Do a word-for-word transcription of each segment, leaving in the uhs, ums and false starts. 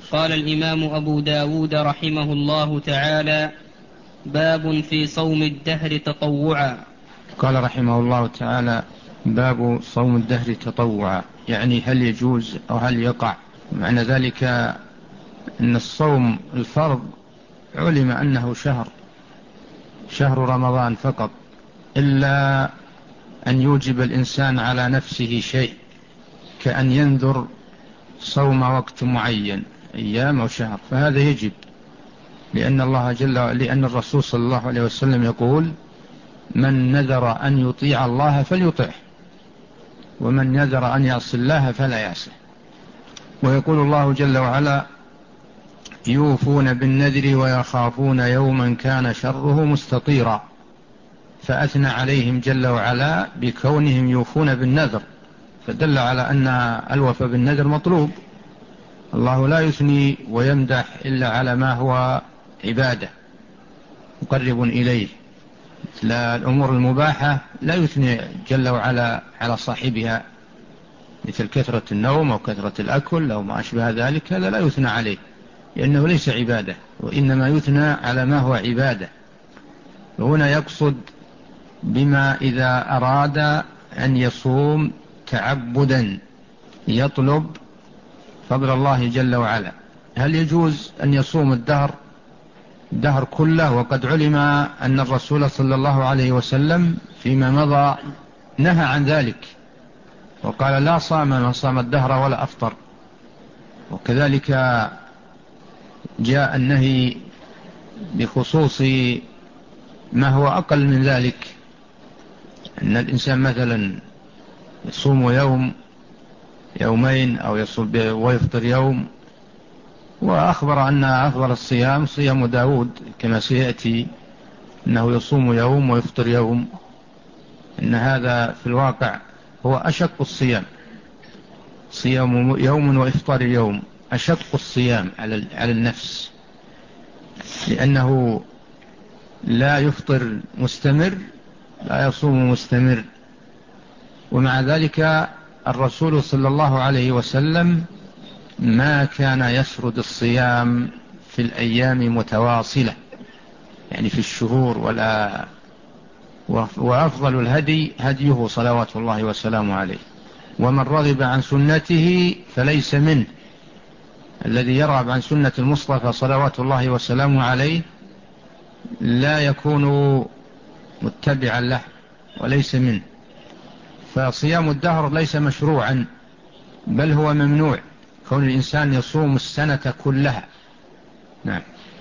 قال الإمام أبو داود رحمه الله تعالى: باب في صوم الدهر تطوعا. قال رحمه الله تعالى: باب صوم الدهر تطوعا، يعني هل يجوز أو هل يقع. معنى ذلك أن الصوم الفرض علم أنه شهر شهر رمضان فقط، إلا أن يوجب الإنسان على نفسه شيء، كأن ينذر صوم وقت معين أيام أو شهر، فهذا يجب، لأن الله جل لأن الرسول صلى الله عليه وسلم يقول: من نذر أن يطيع الله فليطعه، ومن نذر أن يعصي الله فلا يعصه. ويقول الله جل وعلا: يوفون بالنذر ويخافون يوما كان شره مستطيرا، فأثنى عليهم جل وعلا بكونهم يوفون بالنذر، فدل على أن الوفاء بالنذر مطلوب. الله لا يثني ويمدح إلا على ما هو عبادة مقرب إليه، لا الأمور المباحة لا يثني جل وعلا على صاحبها، مثل كثرة النوم أو كثرة الأكل أو ما أشبه ذلك، هذا لا يثنى عليه لأنه ليس عبادة، وإنما يثنى على ما هو عبادة. وهنا يقصد بما إذا أراد أن يصوم تعبدا يطلب فضل الله جل وعلا، هل يجوز أن يصوم الدهر الدهر كله؟ وقد علم أن الرسول صلى الله عليه وسلم فيما مضى نهى عن ذلك، وقال: لا صام من صام الدهر ولا أفطر. وكذلك جاء النهي بخصوص ما هو أقل من ذلك، أن الإنسان مثلا يصوم يوم يومين أو يصوم ويفطر يوم. وأخبر أن أفضل الصيام صيام داود كما سيأتي، أنه يصوم يوم ويفطر يوم، أن هذا في الواقع هو أشق الصيام، صيام يوم وإفطار يوم أشق الصيام على النفس، لأنه لا يفطر مستمر لا يصوم مستمر. ومع ذلك الرسول صلى الله عليه وسلم ما كان يسرد الصيام في الأيام متواصلة، يعني في الشهور، ولا وأفضل الهدي هديه صلوات الله وسلامه عليه. ومن رغب عن سنته فليس منه، الذي يرغب عن سنة المصطفى صلوات الله وسلامه عليه لا يكون متبعا له وليس منه. فصيام الدهر ليس مشروعا، بل هو ممنوع، كون الإنسان يصوم السنة كلها. نعم.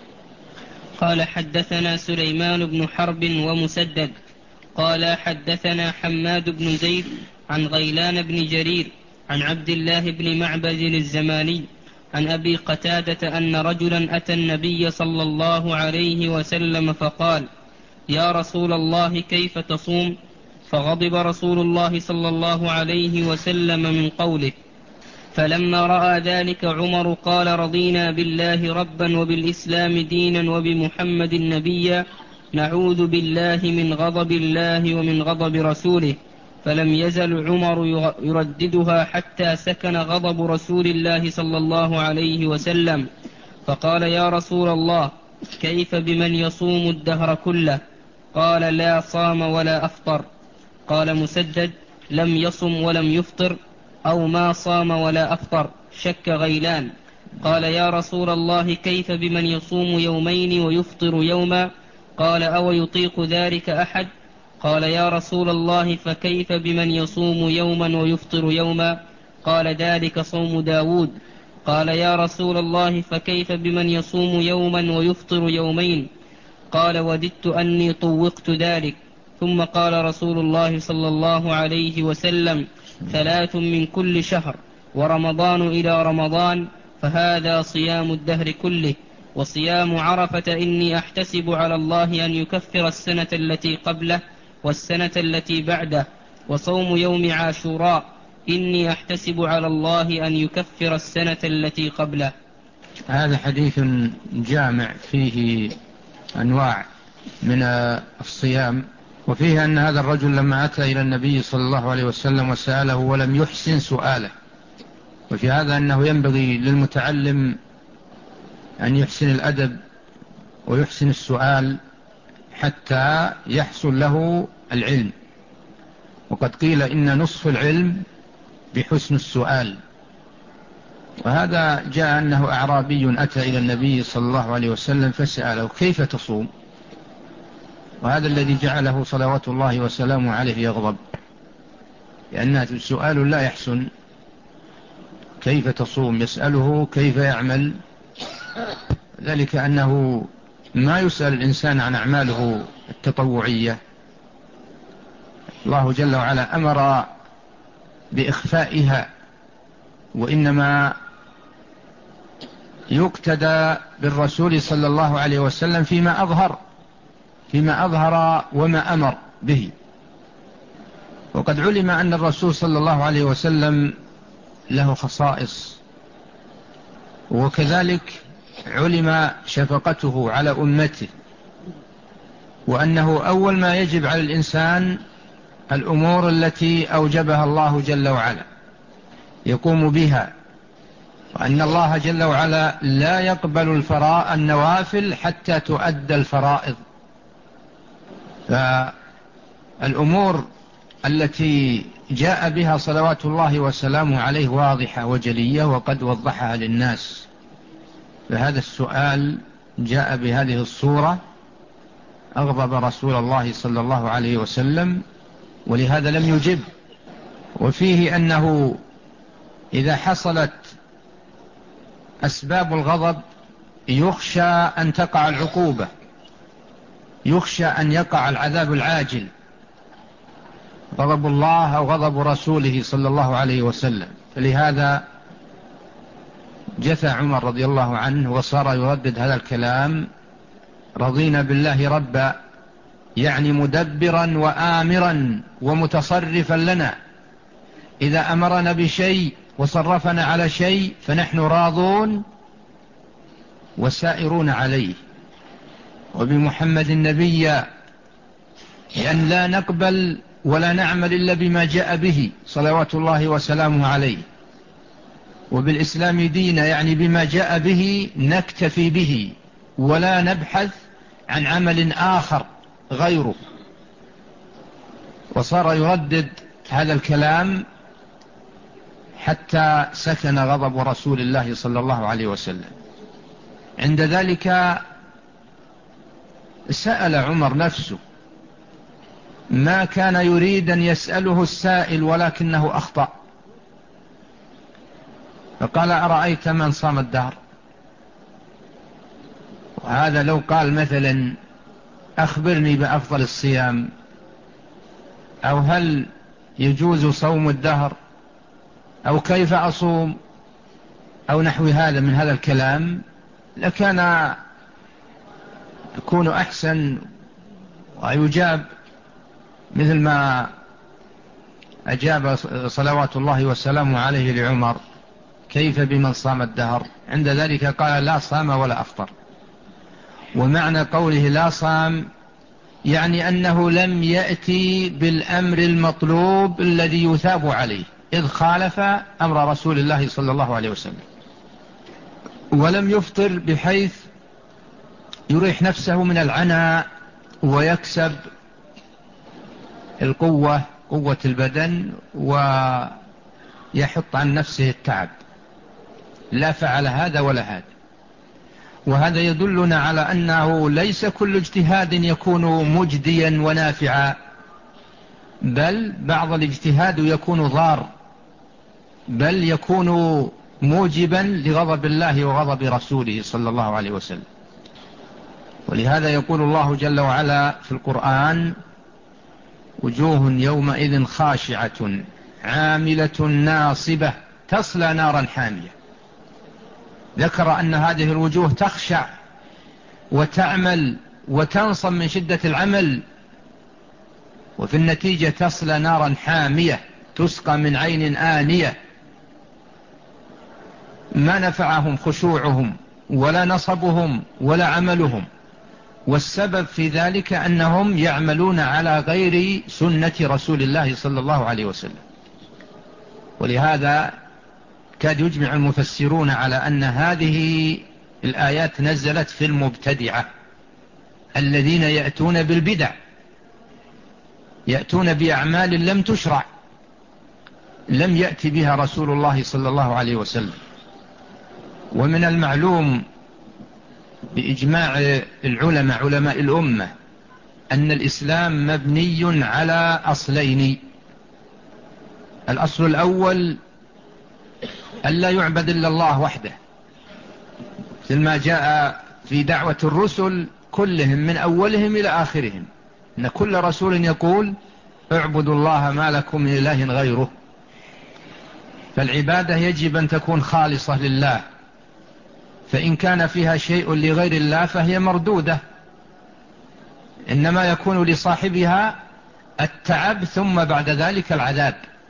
قال: حدثنا سليمان بن حرب ومسدد قال حدثنا حماد بن زيد عن غيلان بن جرير عن عبد الله بن معبد الزماني عن أبي قتادة أن رجلا أتى النبي صلى الله عليه وسلم فقال: يا رسول الله كيف تصوم؟ فغضب رسول الله صلى الله عليه وسلم من قوله. فلما رأى ذلك عمر قال: رضينا بالله ربا وبالإسلام دينا وبمحمد نبيا، نعوذ بالله من غضب الله ومن غضب رسوله. فلم يزل عمر يرددها حتى سكن غضب رسول الله صلى الله عليه وسلم، فقال: يا رسول الله كيف بمن يصوم الدهر كله؟ قال: لا صام ولا أفطر. قال مسدد: لم يصم ولم يفطر أو ما صام ولا أفطر، شك غيلان. قال: يا رسول الله كيف بمن يصوم يومين ويفطر يوما؟ قال: أو يطيق ذلك أحد؟ قال: يا رسول الله فكيف بمن يصوم يوما ويفطر يوما؟ قال: ذلك صوم داود. قال: يا رسول الله فكيف بمن يصوم يوما ويفطر يومين؟ قال: وددت أني طوقت ذلك. ثم قال رسول الله صلى الله عليه وسلم: ثلاث من كل شهر، ورمضان إلى رمضان، فهذا صيام الدهر كله. وصيام عرفة إني أحتسب على الله أن يكفر السنة التي قبله والسنة التي بعده. وصوم يوم عاشوراء إني أحتسب على الله أن يكفر السنة التي قبله. هذا حديث جامع فيه أنواع من الصيام، وفيه أن هذا الرجل لما أتى إلى النبي صلى الله عليه وسلم وسأله ولم يحسن سؤاله. وفي هذا أنه ينبغي للمتعلم أن يحسن الأدب ويحسن السؤال حتى يحصل له العلم. وقد قيل إن نصف العلم بحسن السؤال. وهذا جاء أنه أعرابي أتى إلى النبي صلى الله عليه وسلم فسأله كيف تصوم، وهذا الذي جعله صلوات الله وسلامه عليه يغضب، لأنه سؤال لا يحسن. كيف تصوم؟ يسأله كيف يعمل، ذلك أنه ما يسأل الإنسان عن أعماله التطوعية. الله جل وعلا أمر بإخفائها، وإنما يقتدى بالرسول صلى الله عليه وسلم فيما أظهر فيما أظهر وما أمر به. وقد علم أن الرسول صلى الله عليه وسلم له خصائص، وكذلك علم شفقته على أمته، وأنه أول ما يجب على الإنسان الأمور التي أوجبها الله جل وعلا يقوم بها، وأن الله جل وعلا لا يقبل الفراء النوافل حتى تؤدى الفرائض. فالأمور التي جاء بها صلوات الله وسلامه عليه واضحة وجلية، وقد وضحها للناس. فهذا السؤال جاء بهذه الصورة أغضب رسول الله صلى الله عليه وسلم، ولهذا لم يجب. وفيه أنه إذا حصلت أسباب الغضب يخشى أن تقع العقوبة، يخشى أن يقع العذاب العاجل، غضب الله أو غضب رسوله صلى الله عليه وسلم. فلهذا جثى عمر رضي الله عنه وصار يردد هذا الكلام: رضينا بالله ربا، يعني مدبرا وآمرا ومتصرفا لنا، إذا أمرنا بشيء وصرفنا على شيء فنحن راضون وسائرون عليه، وبمحمد النبي لأن لا نقبل ولا نعمل إلا بما جاء به صلوات الله وسلامه عليه، وبالإسلام دين يعني بما جاء به نكتفي به ولا نبحث عن عمل آخر غيره. وصار يردد هذا الكلام حتى سكن غضب رسول الله صلى الله عليه وسلم. عند ذلك سأل عمر نفسه، ما كان يريد أن يسأله السائل ولكنه أخطأ، فقال: أرأيت من صام الدهر؟ وهذا لو قال مثلا: أخبرني بأفضل الصيام، أو هل يجوز صوم الدهر، أو كيف أصوم، أو نحو هذا من هذا الكلام، لكان يكون أحسن ويجاب مثل ما أجاب صلوات الله وسلامه عليه لعمر: كيف بمن صام الدهر؟ عند ذلك قال: لا صام ولا أفطر. ومعنى قوله لا صام يعني أنه لم يأتي بالأمر المطلوب الذي يثاب عليه، إذ خالف أمر رسول الله صلى الله عليه وسلم. ولم يفطر بحيث يريح نفسه من العناء ويكسب القوة، قوة البدن، ويحط عن نفسه التعب. لا فعل هذا ولا هذا. وهذا يدلنا على أنه ليس كل اجتهاد يكون مجديا ونافعا، بل بعض الاجتهاد يكون ضار، بل يكون موجبا لغضب الله وغضب رسوله صلى الله عليه وسلم. ولهذا يقول الله جل وعلا في القرآن: وجوه يومئذ خاشعة عاملة ناصبة تصلى نارا حامية. ذكر أن هذه الوجوه تخشع وتعمل وتنصب من شدة العمل، وفي النتيجة تصلى نارا حامية تسقى من عين آنية. ما نفعهم خشوعهم ولا نصبهم ولا عملهم، والسبب في ذلك أنهم يعملون على غير سنة رسول الله صلى الله عليه وسلم. ولهذا كاد يجمع المفسرون على أن هذه الآيات نزلت في المبتدعة الذين يأتون بالبدع، يأتون بأعمال لم تشرع، لم يأتي بها رسول الله صلى الله عليه وسلم. ومن المعلوم بإجماع العلماء علماء الأمة أن الإسلام مبني على أصلين. الأصل الأول ألا يعبد إلا الله وحده، مثل ما جاء في دعوة الرسل كلهم من أولهم إلى آخرهم، أن كل رسول يقول اعبدوا الله ما لكم من إله غيره. فالعبادة يجب أن تكون خالصة لله، فإن كان فيها شيء لغير الله فهي مردودة، إنما يكون لصاحبها التعب ثم بعد ذلك العذاب.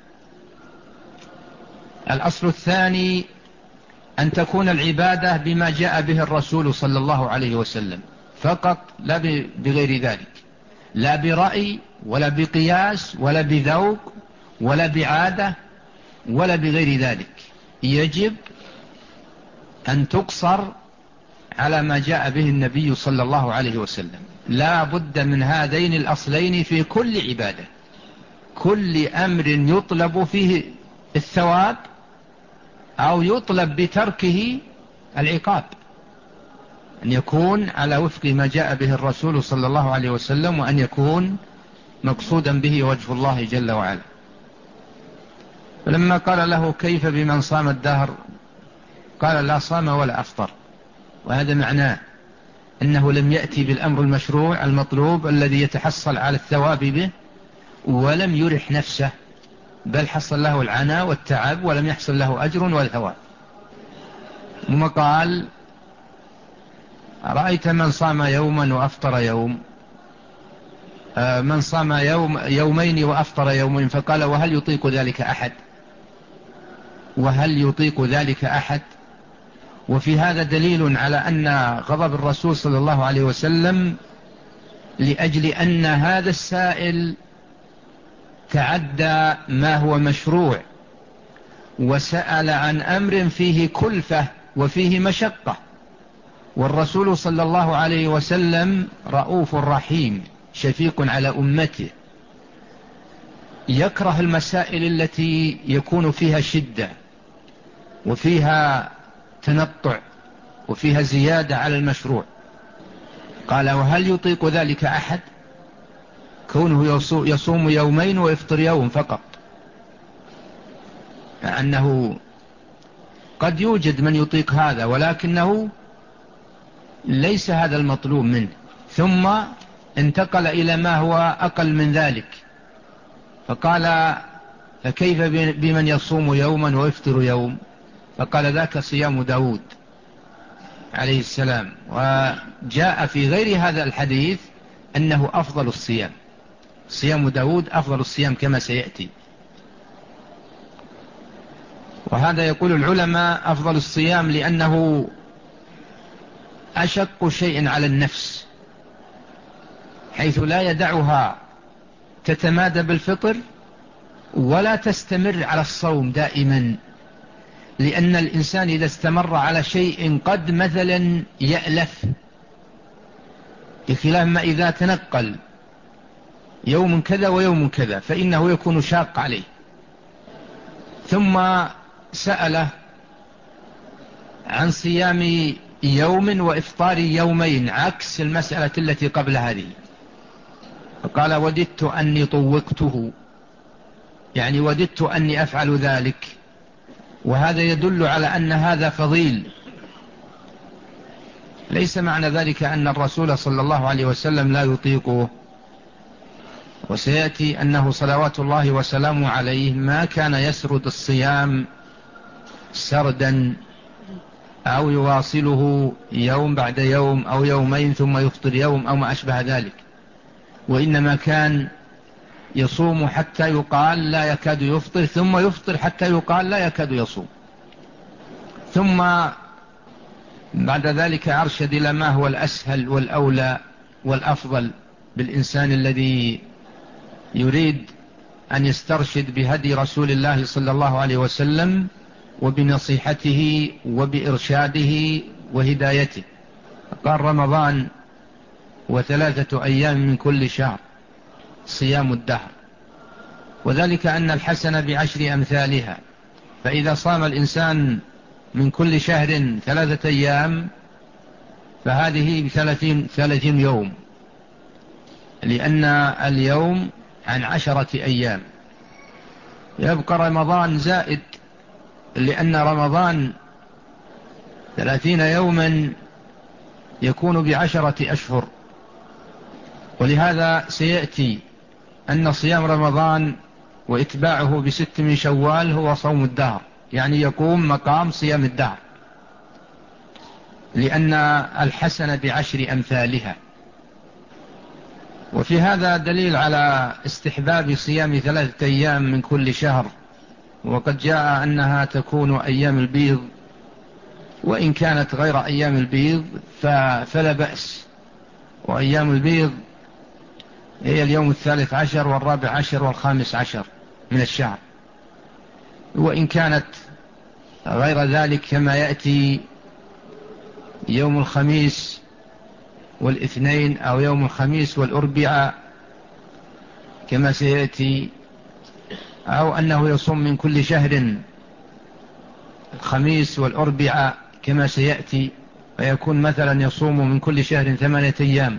الأصل الثاني أن تكون العبادة بما جاء به الرسول صلى الله عليه وسلم فقط، لا بغير ذلك، لا برأي ولا بقياس ولا بذوق ولا بعادة ولا بغير ذلك. يجب أن تقصر على ما جاء به النبي صلى الله عليه وسلم. لا بد من هذين الأصلين في كل عبادة. كل أمر يطلب فيه الثواب أو يطلب بتركه العقاب، أن يكون على وفق ما جاء به الرسول صلى الله عليه وسلم، وأن يكون مقصودا به وجه الله جل وعلا. فلما قال له كيف بمن صام الدهر، قال لا صام ولا أفطر. وهذا معناه أنه لم يأتي بالأمر المشروع المطلوب الذي يتحصل على الثواب به، ولم يرح نفسه، بل حصل له العناء والتعب ولم يحصل له أجر ولا ثواب. ثم قال رأيت من صام يوما وأفطر يوم، من صام يوم يومين وأفطر يومين، فقال وهل يطيق ذلك أحد؟ وهل يطيق ذلك أحد؟ وفي هذا دليل على أن غضب الرسول صلى الله عليه وسلم لأجل أن هذا السائل تعدى ما هو مشروع، وسأل عن أمر فيه كلفة وفيه مشقة، والرسول صلى الله عليه وسلم رؤوف رحيم شفيق على أمته، يكره المسائل التي يكون فيها شدة وفيها تنطع وفيها زيادة على المشروع. قال وهل يطيق ذلك أحد؟ كونه يصوم يومين ويفطر يوم فقط، أنه قد يوجد من يطيق هذا، ولكنه ليس هذا المطلوب منه. ثم انتقل إلى ما هو أقل من ذلك، فقال فكيف بمن يصوم يوما ويفطر يوم؟ فقال ذاك صيام داود عليه السلام. وجاء في غير هذا الحديث أنه أفضل الصيام، صيام داود أفضل الصيام كما سيأتي. وهذا يقول العلماء أفضل الصيام لأنه أشق شيء على النفس، حيث لا يدعها تتمادى بالفطر ولا تستمر على الصوم دائما، لأن الإنسان إذا استمر على شيء قد مثلا يألف، بخلاف ما إذا تنقل يوم كذا ويوم كذا فإنه يكون شاق عليه. ثم سأله عن صيام يوم وإفطار يومين عكس المسألة التي قبل هذه، فقال وددت أني طوقته، يعني وددت أني أفعل ذلك. وهذا يدل على أن هذا فضيل. ليس معنى ذلك أن الرسول صلى الله عليه وسلم لا يطيقه، وسيأتي أنه صلوات الله وسلامه عليه ما كان يسرد الصيام سردا أو يواصله يوم بعد يوم أو يومين ثم يفطر يوم أو ما أشبه ذلك، وإنما كان يصوم حتى يقال لا يكاد يفطر، ثم يفطر حتى يقال لا يكاد يصوم، ثم بعد ذلك أرشد إلى ما هو الأسهل والأولى والأفضل بالإنسان الذي يريد أن يسترشد بهدي رسول الله صلى الله عليه وسلم وبنصيحته وبإرشاده وهدايته. قال رمضان وثلاثة أيام من كل شهر صيام الدهر، وذلك أن الحسنة بعشر أمثالها، فإذا صام الإنسان من كل شهر ثلاثة أيام فهذه بثلاثين ثلاثين يوم، لأن اليوم عن عشرة أيام. يبقى رمضان زائد، لأن رمضان ثلاثين يوما يكون بعشرة أشهر. ولهذا سيأتي أن صيام رمضان وإتباعه بست من شوال هو صوم الدهر، يعني يقوم مقام صيام الدهر، لأن الحسنة بعشر أمثالها. وفي هذا دليل على استحباب صيام ثلاثة أيام من كل شهر، وقد جاء أنها تكون أيام البيض، وإن كانت غير أيام البيض فلا بأس. وأيام البيض هي اليوم الثالث عشر والرابع عشر والخامس عشر من الشهر، وإن كانت غير ذلك كما يأتي يوم الخميس والاثنين أو يوم الخميس والأربعاء كما سيأتي، أو أنه يصوم من كل شهر الخميس والأربعاء كما سيأتي، فيكون مثلا يصوم من كل شهر ثمانية أيام،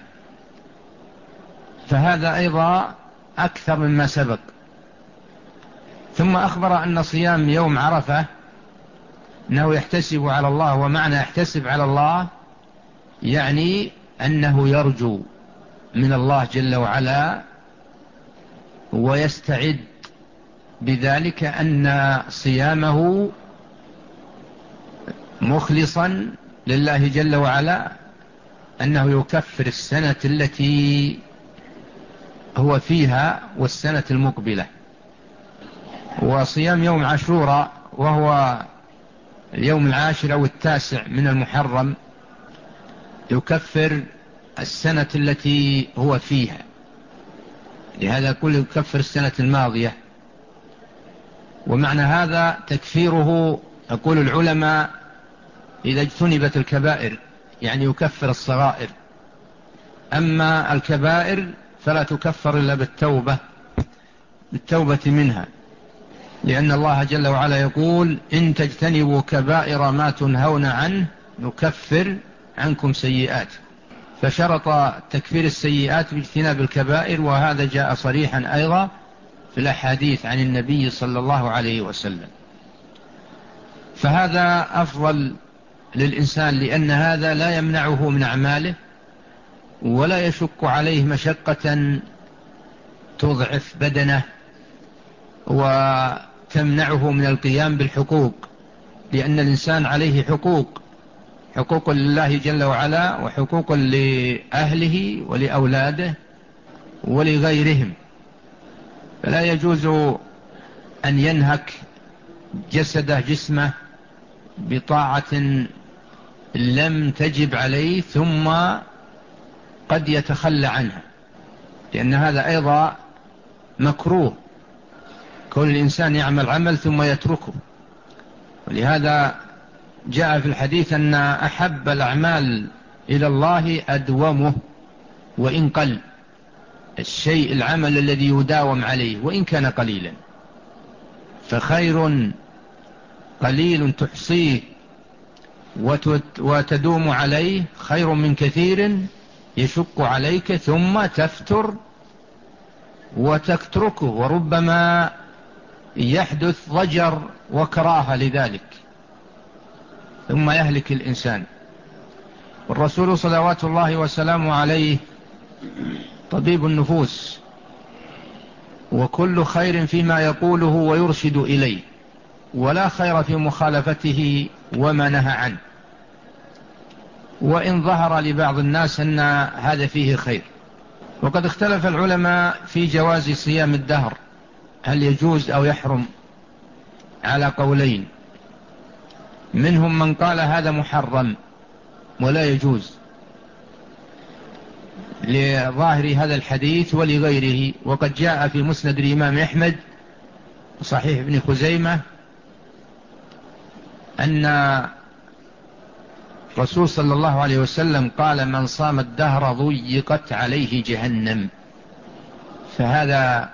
فهذا أيضا أكثر مما سبق. ثم أخبر أن صيام يوم عرفة أنه يحتسب على الله، ومعنى يحتسب على الله يعني أنه يرجو من الله جل وعلا ويستعد بذلك أن صيامه مخلصا لله جل وعلا أنه يكفر السنة التي هو فيها والسنة المقبلة. وصيام يوم عاشوراء وهو اليوم العاشر أو التاسع من المحرم يكفر السنة التي هو فيها، لهذا يقول يكفر السنة الماضية. ومعنى هذا تكفيره يقول العلماء إذا اجتنبت الكبائر، يعني يكفر الصغائر، أما الكبائر فلا تكفر إلا بالتوبة بالتوبة منها، لأن الله جل وعلا يقول إن تجتنبوا كبائر ما تنهون عنه نكفر عنكم سيئات، فشرط تكفير السيئات باجتناب الكبائر، وهذا جاء صريحا أيضا في الأحاديث عن النبي صلى الله عليه وسلم. فهذا أفضل للإنسان، لأن هذا لا يمنعه من أعماله ولا يشق عليه مشقة تضعف بدنه وتمنعه من القيام بالحقوق، لأن الإنسان عليه حقوق، حقوق لله جل وعلا وحقوق لأهله ولأولاده ولغيرهم، فلا يجوز أن ينهك جسده جسمه بطاعة لم تجب عليه ثم قد يتخلى عنها، لأن هذا أيضا مكروه، كون الإنسان يعمل عمل ثم يتركه. ولهذا جاء في الحديث أن أحب الأعمال إلى الله أدومه وإن قل، الشيء العمل الذي يداوم عليه وإن كان قليلا، فخير قليل تحصيه وتدوم عليه خير من كثير يشق عليك ثم تفتر وتتركه، وربما يحدث ضجر وكراهة لذلك ثم يهلك الإنسان. والرسول صلوات الله وسلامه عليه طبيب النفوس، وكل خير فيما يقوله ويرشد إليه، ولا خير في مخالفته وما نهى عنه، وإن ظهر لبعض الناس أن هذا فيه خير. وقد اختلف العلماء في جواز صيام الدهر، هل يجوز أو يحرم، على قولين، منهم من قال هذا محرم ولا يجوز لظاهر هذا الحديث ولغيره. وقد جاء في مسند الإمام أحمد صحيح ابن خزيمة أن الرسول صلى الله عليه وسلم قال من صام الدهر ضيقت عليه جهنم. فهذا،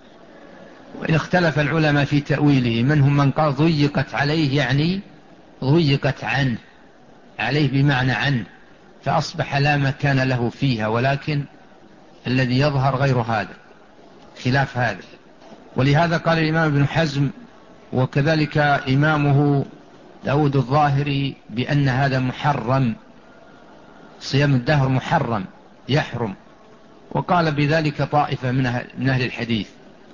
وإن اختلف العلماء في تأويله، منهم من قال ضيقت عليه يعني ضيقت عنه، عليه بمعنى عنه، فأصبح لا مكان له فيها، ولكن الذي يظهر غير هذا، خلاف هذا. ولهذا قال الإمام ابن حزم وكذلك إمامه داود الظاهري بأن هذا محرم، صيام الدهر محرم يحرم، وقال بذلك طائفة من أهل الحديث.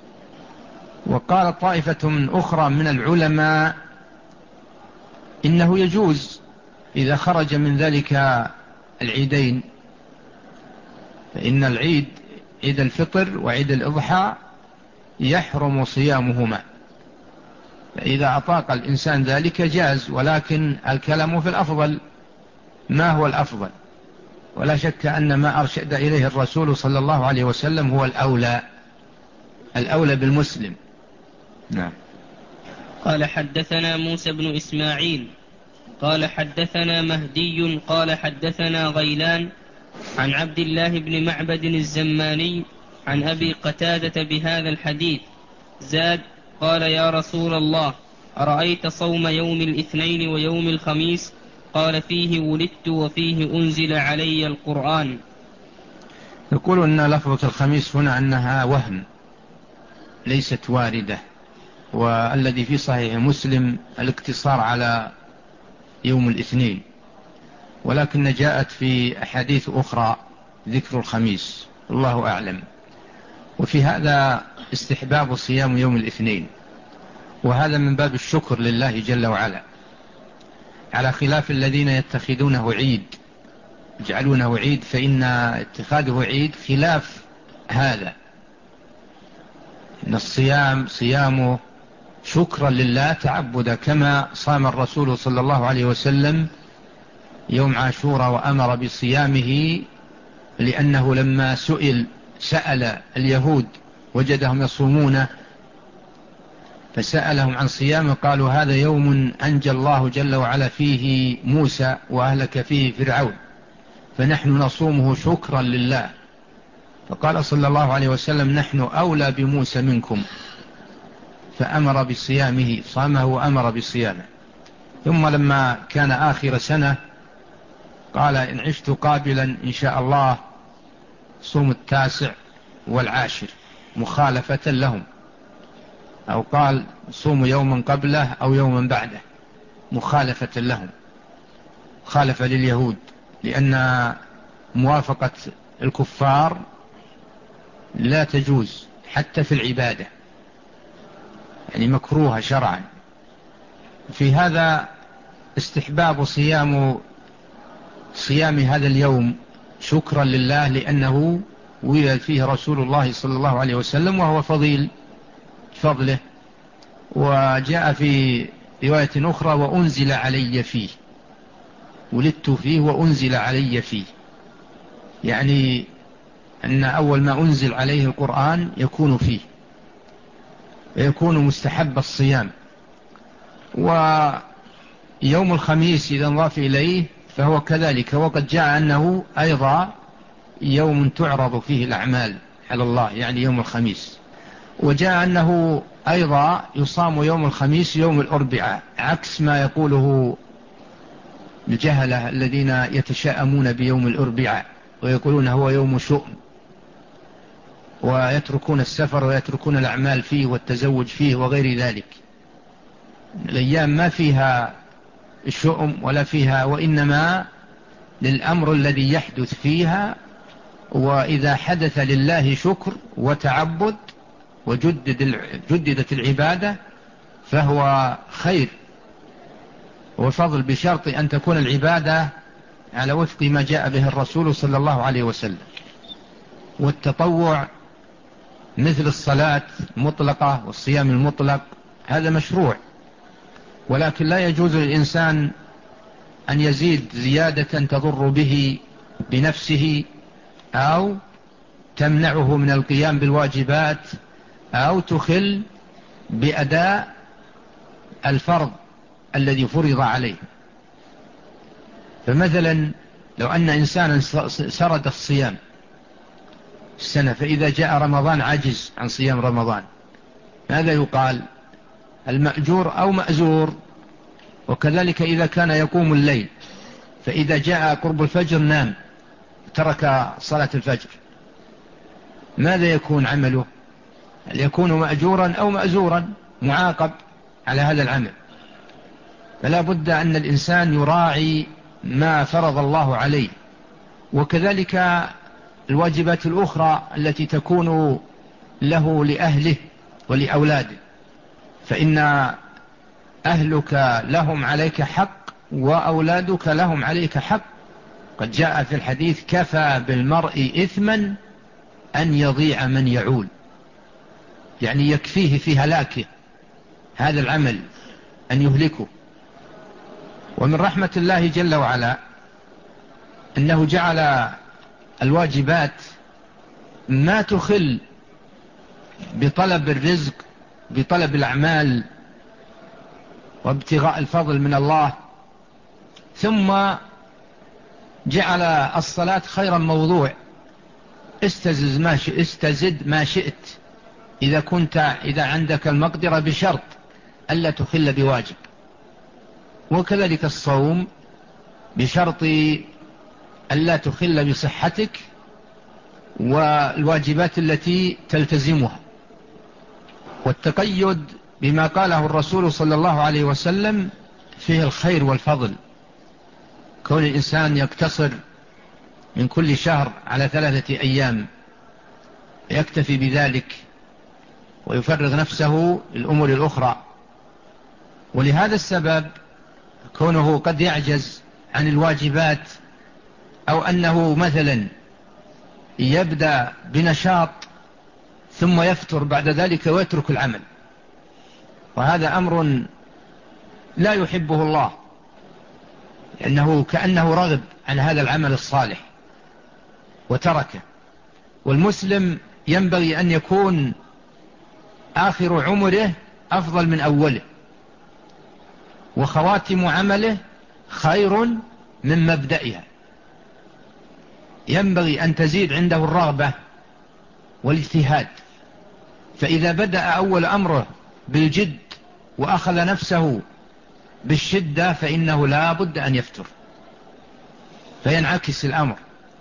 وقال طائفة من أخرى من العلماء إنه يجوز إذا خرج من ذلك العيدين، فإن العيد عيد الفطر وعيد الإضحى يحرم صيامهما، فإذا أطاق الإنسان ذلك جاز، ولكن الكلام في الأفضل. ما هو الأفضل؟ ولا شك أن ما أرشد إليه الرسول صلى الله عليه وسلم هو الأولى، الأولى بالمسلم. نعم. قال حدثنا موسى بن إسماعيل قال حدثنا مهدي قال حدثنا غيلان عن عبد الله بن معبد الزماني عن أبي قتادة بهذا الحديث زاد قال يا رسول الله أرأيت صوم يوم الاثنين ويوم الخميس؟ قال فيه ولدت وفيه أنزل علي القرآن. يقول أن لفظة الخميس هنا أنها وهم ليست واردة، والذي في صحيح مسلم الاقتصار على يوم الاثنين، ولكن جاءت في أحاديث أخرى ذكر الخميس، الله أعلم. وفي هذا استحباب صيام يوم الاثنين، وهذا من باب الشكر لله جل وعلا، على خلاف الذين يتخذونه عيد يجعلونه عيد، فإن اتخاذه عيد خلاف هذا. إن الصيام صيامه شكرا لله تعبدا، كما صام الرسول صلى الله عليه وسلم يوم عاشوراء وأمر بصيامه، لأنه لما سئل سأل اليهود وجدهم يصومونه فسألهم عن صيامه، قالوا هذا يوم أنجى الله جل وعلا فيه موسى وأهلك فيه فرعون، فنحن نصومه شكرا لله. فقال صلى الله عليه وسلم نحن أولى بموسى منكم، فأمر بصيامه، صامه وأمر بصيامه. ثم لما كان آخر سنة قال إن عشت قابلا إن شاء الله صوم التاسع والعاشر مخالفة لهم، أو قال صوم يوما قبله أو يوما بعده مخالفة لهم، خالف لليهود، لأن موافقة الكفار لا تجوز حتى في العبادة، يعني مكروهة شرعا. في هذا استحباب صيام صيام هذا اليوم شكرا لله، لأنه ولد فيه رسول الله صلى الله عليه وسلم، وهو فضيل فضله. وجاء في رواية أخرى وأنزل علي فيه، ولدت فيه وأنزل علي فيه، يعني أن أول ما أنزل عليه القرآن يكون فيه، ويكون مستحب الصيام. ويوم الخميس إذا نضاف إليه فهو كذلك، وقد جاء أنه أيضا يوم تعرض فيه الأعمال على الله، يعني يوم الخميس. وجاء أنه أيضا يصام يوم الخميس يوم الأربعاء، عكس ما يقوله الجهلة الذين يتشاءمون بيوم الأربعاء ويقولون هو يوم شؤم، ويتركون السفر ويتركون الأعمال فيه والتزوج فيه وغير ذلك. الأيام ما فيها الشؤم ولا فيها، وإنما للأمر الذي يحدث فيها، وإذا حدث لله شكر وتعبد وجدد جددت العبادة فهو خير وفضل، بشرط أن تكون العبادة على وفق ما جاء به الرسول صلى الله عليه وسلم. والتطوع مثل الصلاة المطلقة والصيام المطلق هذا مشروع، ولكن لا يجوز للإنسان أن يزيد زيادة تضر به بنفسه، أو تمنعه من القيام بالواجبات، أو تخل بأداء الفرض الذي فرض عليه. فمثلا لو أن إنسانا سرد الصيام السنة، فإذا جاء رمضان عجز عن صيام رمضان، ماذا يقال؟ المأجور أو مأزور. وكذلك إذا كان يقوم الليل، فإذا جاء قرب الفجر نام ترك صلاة الفجر، ماذا يكون عمله؟ هل يكون مأجورا أو مأزورا معاقب على هذا العمل؟ فلا بد أن الإنسان يراعي ما فرض الله عليه. وكذلك الواجبات الأخرى التي تكون له لأهله ولأولاده، فإن أهلك لهم عليك حق وأولادك لهم عليك حق. قد جاء في الحديث: كفى بالمرء إثما أن يضيع من يعول، يعني يكفيه في هلاكه هذا العمل أن يهلكه. ومن رحمة الله جل وعلا أنه جعل الواجبات ما تخل بطلب الرزق، بطلب الأعمال وابتغاء الفضل من الله. ثم جعل الصلاة خيرا موضوع، استزد ما شئت, استزد ما شئت إذا كنت إذا عندك المقدرة، بشرط ألا تخل بواجب. وكذلك الصوم بشرط ألا تخل بصحتك والواجبات التي تلتزمها. والتقيد بما قاله الرسول صلى الله عليه وسلم فيه الخير والفضل. كون الإنسان يقتصر من كل شهر على ثلاثة أيام يكتفي بذلك ويفرغ نفسه للأمور الأخرى. ولهذا السبب كونه قد يعجز عن الواجبات، أو أنه مثلا يبدأ بنشاط ثم يفتر بعد ذلك ويترك العمل، وهذا أمر لا يحبه الله، لأنه كأنه رغب عن هذا العمل الصالح وتركه. والمسلم ينبغي أن يكون آخر عمره أفضل من أوله، وخواتم عمله خير من مبدئها. ينبغي أن تزيد عنده الرغبة والاجتهاد، فإذا بدأ أول أمره بالجد وأخذ نفسه بالشدة فإنه لا بد أن يفتر، فينعكس الأمر.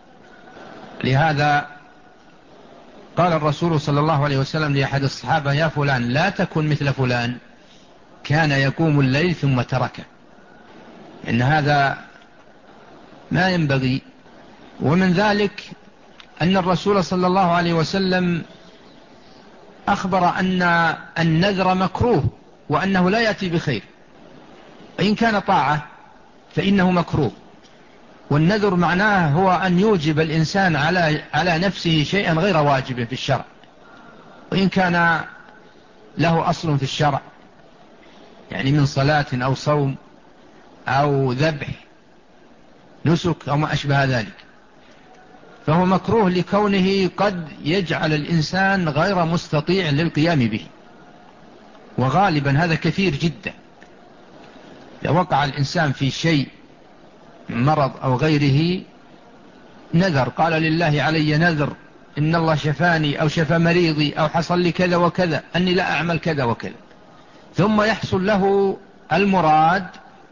لهذا قال الرسول صلى الله عليه وسلم لأحد الصحابة: يا فلان لا تكن مثل فلان كان يقوم الليل ثم تركه، إن هذا ما ينبغي. ومن ذلك أن الرسول صلى الله عليه وسلم أخبر أن النذر مكروه، وأنه لا يأتي بخير، وإن كان طاعة فإنه مكروه. والنذر معناه هو أن يوجب الإنسان على على نفسه شيئا غير واجب في الشرع، وإن كان له أصل في الشرع، يعني من صلاة أو صوم أو ذبح نسك أو ما أشبه ذلك، فهو مكروه لكونه قد يجعل الإنسان غير مستطيع للقيام به. وغالبا هذا كثير جدا، لو وقع الإنسان في شيء مرض أو غيره نذر، قال لله علي نذر إن الله شفاني أو شفى مريضي أو حصل لي كذا وكذا أني لا أعمل كذا وكذا، ثم يحصل له المراد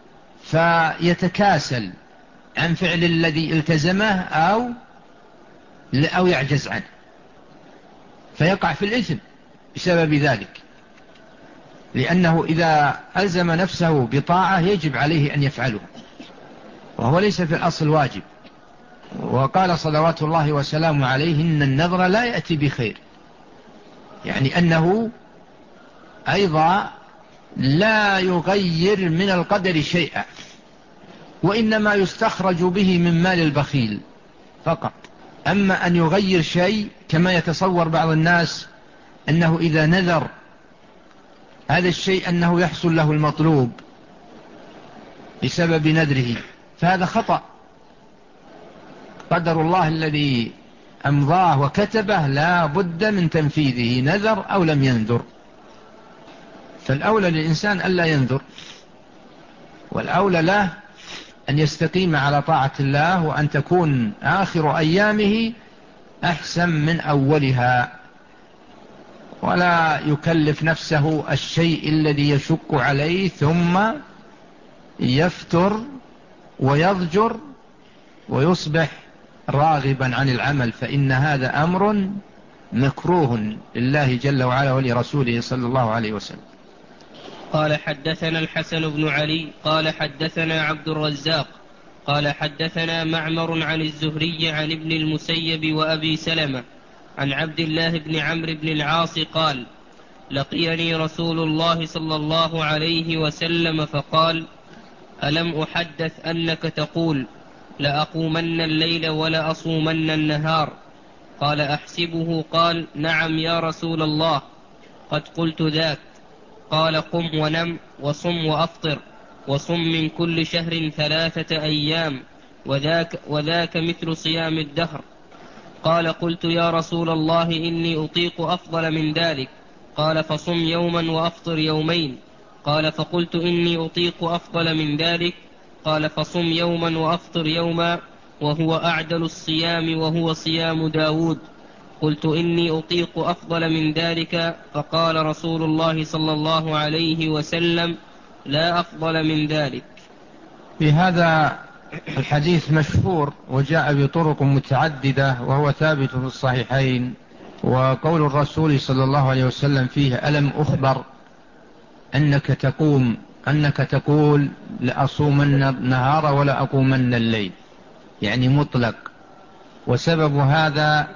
فيتكاسل عن فعل الذي التزمه أو أو يعجز عنه، فيقع في الإثم بسبب ذلك، لأنه إذا ألزم نفسه بطاعة يجب عليه أن يفعله، وهو ليس في الأصل واجب. وقال صلوات الله وسلامه عليه: إن النذر لا يأتي بخير، يعني أنه أيضا لا يغير من القدر شيئا، وإنما يستخرج به من مال البخيل فقط. أما أن يغير شيء كما يتصور بعض الناس أنه إذا نذر هذا الشيء أنه يحصل له المطلوب بسبب نذره، فهذا خطأ. قدر الله الذي أمضاه وكتبه لا بد من تنفيذه، نذر أو لم ينذر. فالأولى للإنسان ألا ينذر، والأولى له أن يستقيم على طاعة الله، وأن تكون آخر أيامه أحسن من أولها، ولا يكلف نفسه الشيء الذي يشق عليه ثم يفتر ويضجر ويصبح راغبا عن العمل، فإن هذا أمر مكروه لله جل وعلا ولرسوله صلى الله عليه وسلم. قال حدثنا الحسن بن علي قال حدثنا عبد الرزاق قال حدثنا معمر عن الزهري عن ابن المسيب وأبي سلمة عن عبد الله بن عمرو بن العاص قال: لقيني رسول الله صلى الله عليه وسلم فقال: ألم أحدث أنك تقول لأقومن الليل ولأصومن النهار؟ قال: أحسبه قال: نعم يا رسول الله، قد قلت ذاك. قال: قم ونم وصم وأفطر، وصم من كل شهر ثلاثة أيام، وذاك, وذاك مثل صيام الدهر. قال: قلت يا رسول الله إني أطيق أفضل من ذلك. قال: فصم يوما وأفطر يومين. قال: فقلت إني أطيق أفضل من ذلك. قال: فصم يوما وأفطر يوما، وهو أعدل الصيام وهو صيام داود. قلت إني أطيق أفضل من ذلك. فقال رسول الله صلى الله عليه وسلم: لا أفضل من ذلك. بهذا الحديث مشهور وجاء بطرق متعددة وهو ثابت في الصحيحين، وقول الرسول صلى الله عليه وسلم فيه: ألم أخبر أنك تقوم أنك تقول لأصومن النهار ولا أقومن الليل، يعني مطلق. وسبب هذا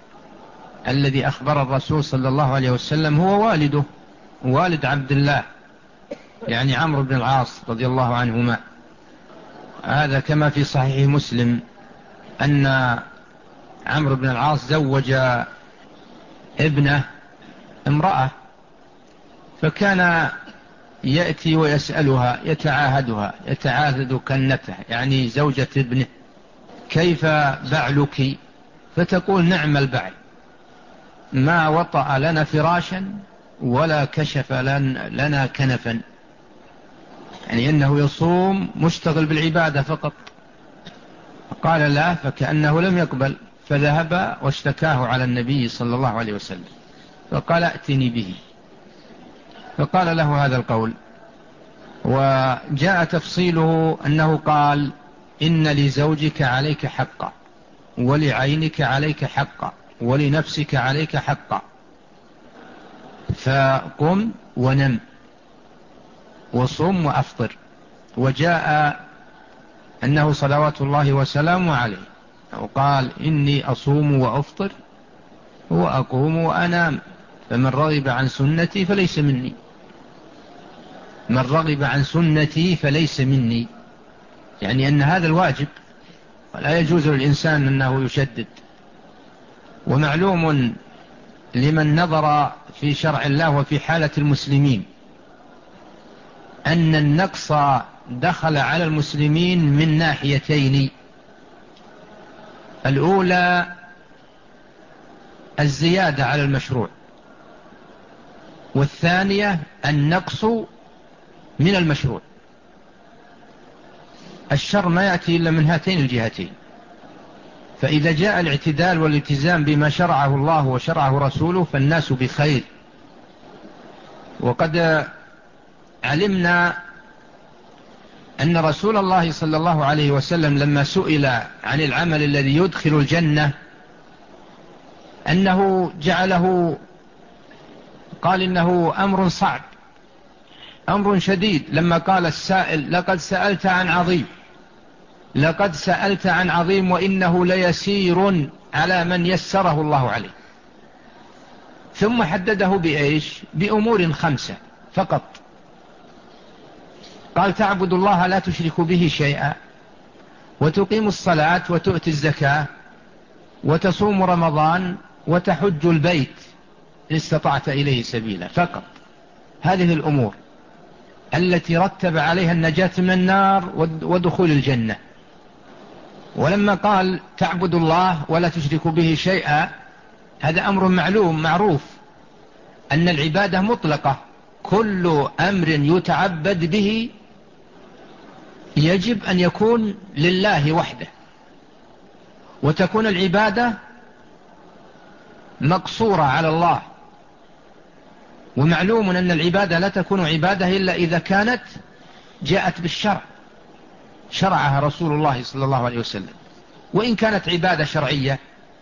الذي أخبر الرسول صلى الله عليه وسلم هو والده، والد عبد الله، يعني عمرو بن العاص رضي الله عنهما. هذا كما في صحيح مسلم أن عمرو بن العاص زوج ابنه امرأة، فكان يأتي ويسألها، يتعاهدها، يتعاهد كنته، يعني زوجة ابنه: كيف بعلك؟ فتقول: نعم البعل، ما وطأ لنا فراشا ولا كشف لنا كنفا، يعني أنه يصوم مشتغل بالعبادة فقط. قال: لا، فكأنه لم يقبل، فذهب واشتكاه على النبي صلى الله عليه وسلم، فقال: ائتني به. فقال له هذا القول، وجاء تفصيله أنه قال: إن لزوجك عليك حقا، ولعينك عليك حقا، ولنفسك عليك حقا، فقم ونم وصم وأفطر. وجاء أنه صلوات الله وسلامه عليه وقال: إني أصوم وأفطر وأقوم وأنام، فمن رغب عن سنتي فليس مني، من رغب عن سنتي فليس مني، يعني أن هذا الواجب ولا يجوز للإنسان أنه يشدد. ومعلوم لمن نظر في شرع الله وفي حالة المسلمين أن النقص دخل على المسلمين من ناحيتين: الأولى الزيادة على المشروع، والثانية النقص من المشروع. الشر ما يأتي إلا من هاتين الجهتين، فإذا جاء الاعتدال والالتزام بما شرعه الله وشرعه رسوله فالناس بخير. وقد علمنا أن رسول الله صلى الله عليه وسلم لما سئل عن العمل الذي يدخل الجنة أنه جعله، قال: إنه أمر صعب، أمر شديد. لما قال السائل: لقد سألت عن عظيم، لقد سألت عن عظيم وإنه ليسير على من يسره الله عليه. ثم حدده بإيش؟ بأمور خمسة فقط. قال: تعبد الله لا تشرك به شيئا، وتقيم الصلاة، وتؤتي الزكاة، وتصوم رمضان، وتحج البيت إن استطعت إليه سبيلا. فقط هذه الأمور التي رتب عليها النجاة من النار ودخول الجنة. ولما قال: تعبد الله ولا تشرك به شيئا، هذا أمر معلوم معروف أن العبادة مطلقة، كل أمر يتعبد به يجب أن يكون لله وحده، وتكون العبادة مقصورة على الله. ومعلوم أن العبادة لا تكون عبادة إلا إذا كانت جاءت بالشرع، شرعها رسول الله صلى الله عليه وسلم. وإن كانت عبادة شرعية،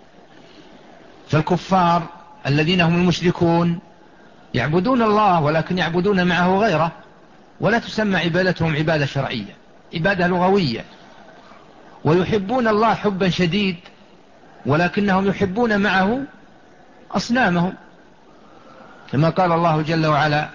فالكفار الذين هم المشركون يعبدون الله ولكن يعبدون معه غيره، ولا تسمى عبادتهم عبادة شرعية، عبادة لغوية. ويحبون الله حبا شديد، ولكنهم يحبون معه أصنامهم، كما قال الله جل وعلا: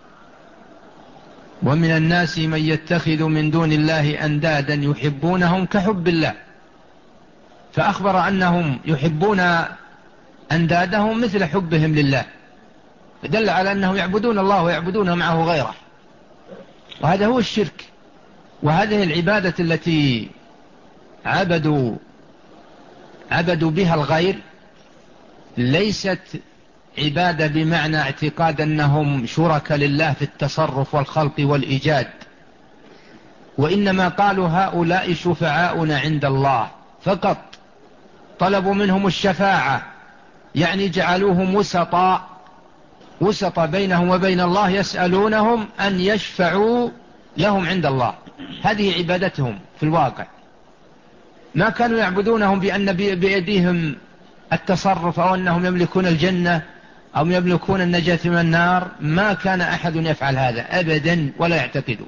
ومن الناس من يتخذ من دون الله أندادا يحبونهم كحب الله. فأخبر أنهم يحبون أندادهم مثل حبهم لله، فدل على أنهم يعبدون الله ويعبدون معه غيره، وهذا هو الشرك. وهذه العبادة التي عبدوا عبدوا بها الغير ليست عبادة بمعنى اعتقاد أنهم شرك لله في التصرف والخلق والإيجاد، وإنما قالوا هؤلاء شفعاؤنا عند الله فقط، طلبوا منهم الشفاعة، يعني جعلوهم وسطاء وسط بينهم وبين الله، يسألونهم أن يشفعوا لهم عند الله. هذه عبادتهم في الواقع. ما كانوا يعبدونهم بأن بيديهم التصرف أو أنهم يملكون الجنة أو يملكون النجاة من النار، ما كان أحد يفعل هذا أبدا ولا يعتقدوا.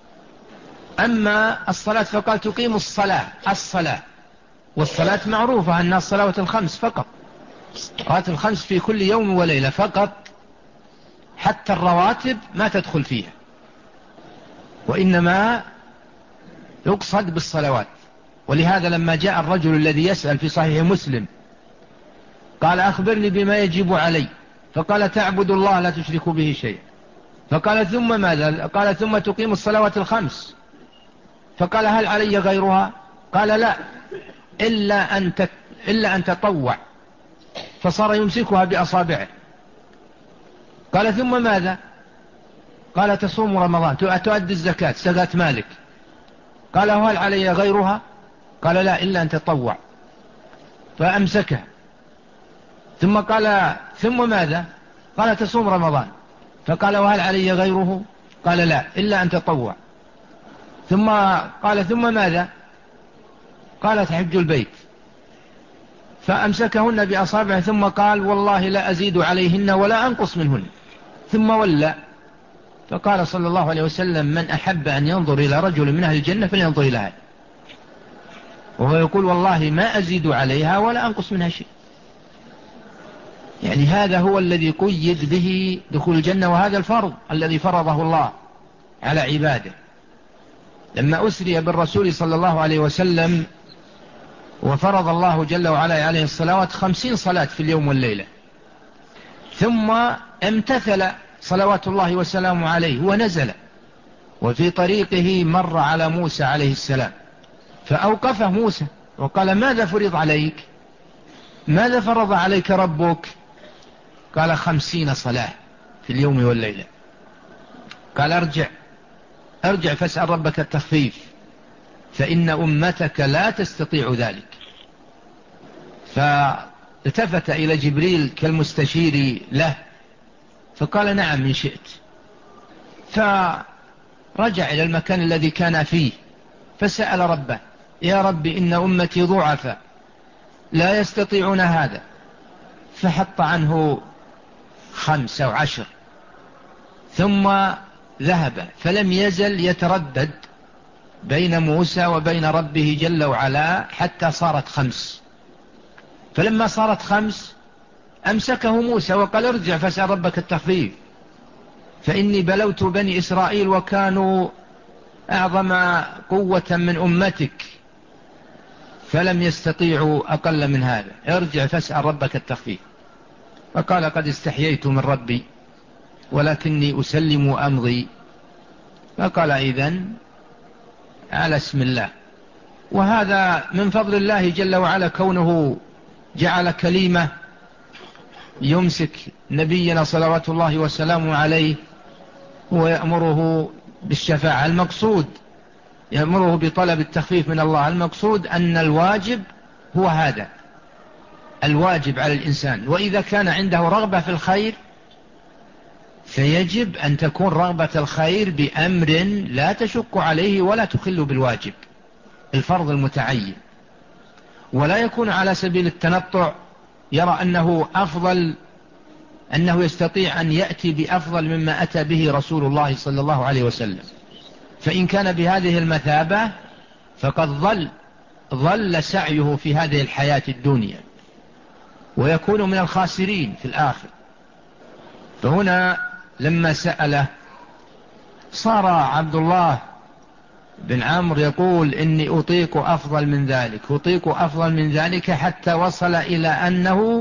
أما الصلاة فقال تقيم الصلاة، الصلاة والصلاة معروفة أنها الصلاة الخمس فقط، الصلاة الخمس في كل يوم وليلة فقط، حتى الرواتب ما تدخل فيها، وإنما يقصد بالصلوات. ولهذا لما جاء الرجل الذي يسأل في صحيح مسلم قال أخبرني بما يجب علي، فقال تعبد الله لا تشرك به شيئا. فقال ثم ماذا؟ قال ثم تقيم الصلوات الخمس. فقال هل علي غيرها؟ قال لا، إلا أن تت... إلا أن تطوع. فصار يمسكها بأصابعه. قال ثم ماذا؟ قال تصوم رمضان، تؤدي الزكاة، زكاة مالك. قال هل علي غيرها؟ قال لا، إلا أن تطوع. فأمسكها. ثم قال ثم ماذا؟ قال تصوم رمضان. فقال وهل علي غيره؟ قال لا، إلا أن تطوع. ثم قال ثم ماذا؟ قال تحج البيت. فأمسكهن بأصابعه ثم قال والله لا أزيد عليهن ولا أنقص منهن. ثم ولى. فقال صلى الله عليه وسلم من أحب أن ينظر إلى رجل من أهل الجنة فلينظر إلى هذا. وهو يقول والله ما أزيد عليها ولا أنقص منها شيء. يعني هذا هو الذي قيد به دخول الجنة، وهذا الفرض الذي فرضه الله على عباده. لما أسري بالرسول صلى الله عليه وسلم وفرض الله جل وعلا عليه الصلوات خمسين صلاة في اليوم والليلة، ثم امتثل صلوات الله وسلامه عليه ونزل، وفي طريقه مر على موسى عليه السلام فأوقفه موسى وقال ماذا فرض عليك؟ ماذا فرض عليك ربك؟ قال خمسين صلاة في اليوم والليلة. قال ارجع ارجع فاسأل ربك التخفيف فإن أمتك لا تستطيع ذلك. فالتفت إلى جبريل كالمستشير له فقال نعم إن شئت. فرجع إلى المكان الذي كان فيه فسأل ربه يا رب إن أمتي ضعفاء لا يستطيعون هذا، فحط عنه خمسة وعشر. ثم ذهب فلم يزل يتردد بين موسى وبين ربه جل وعلا حتى صارت خمس. فلما صارت خمس أمسكه موسى وقال ارجع فاسأل ربك التخفيف فإني بلوت بني إسرائيل وكانوا أعظم قوة من أمتك فلم يستطيعوا أقل من هذا، ارجع فاسأل ربك التخفيف. فقال قد استحييت من ربي ولكني أسلم وأمضي. فقال إذن على اسم الله. وهذا من فضل الله جل وعلا كونه جعل كلمة يمسك نبينا صلوات الله وسلامه عليه ويأمره بالشفاعة. المقصود يأمره بطلب التخفيف من الله. المقصود أن الواجب هو هذا الواجب على الإنسان. وإذا كان عنده رغبة في الخير فيجب أن تكون رغبة الخير بأمر لا تشق عليه ولا تخل بالواجب الفرض المتعين، ولا يكون على سبيل التنطع يرى أنه أفضل، أنه يستطيع أن يأتي بأفضل مما أتى به رسول الله صلى الله عليه وسلم. فإن كان بهذه المثابة فقد ظل ظل سعيه في هذه الحياة الدنيا ويكون من الخاسرين في الآخر. فهنا لما سأله صار عبد الله بن عمرو يقول إني أطيق أفضل من ذلك أطيق أفضل من ذلك حتى وصل إلى أنه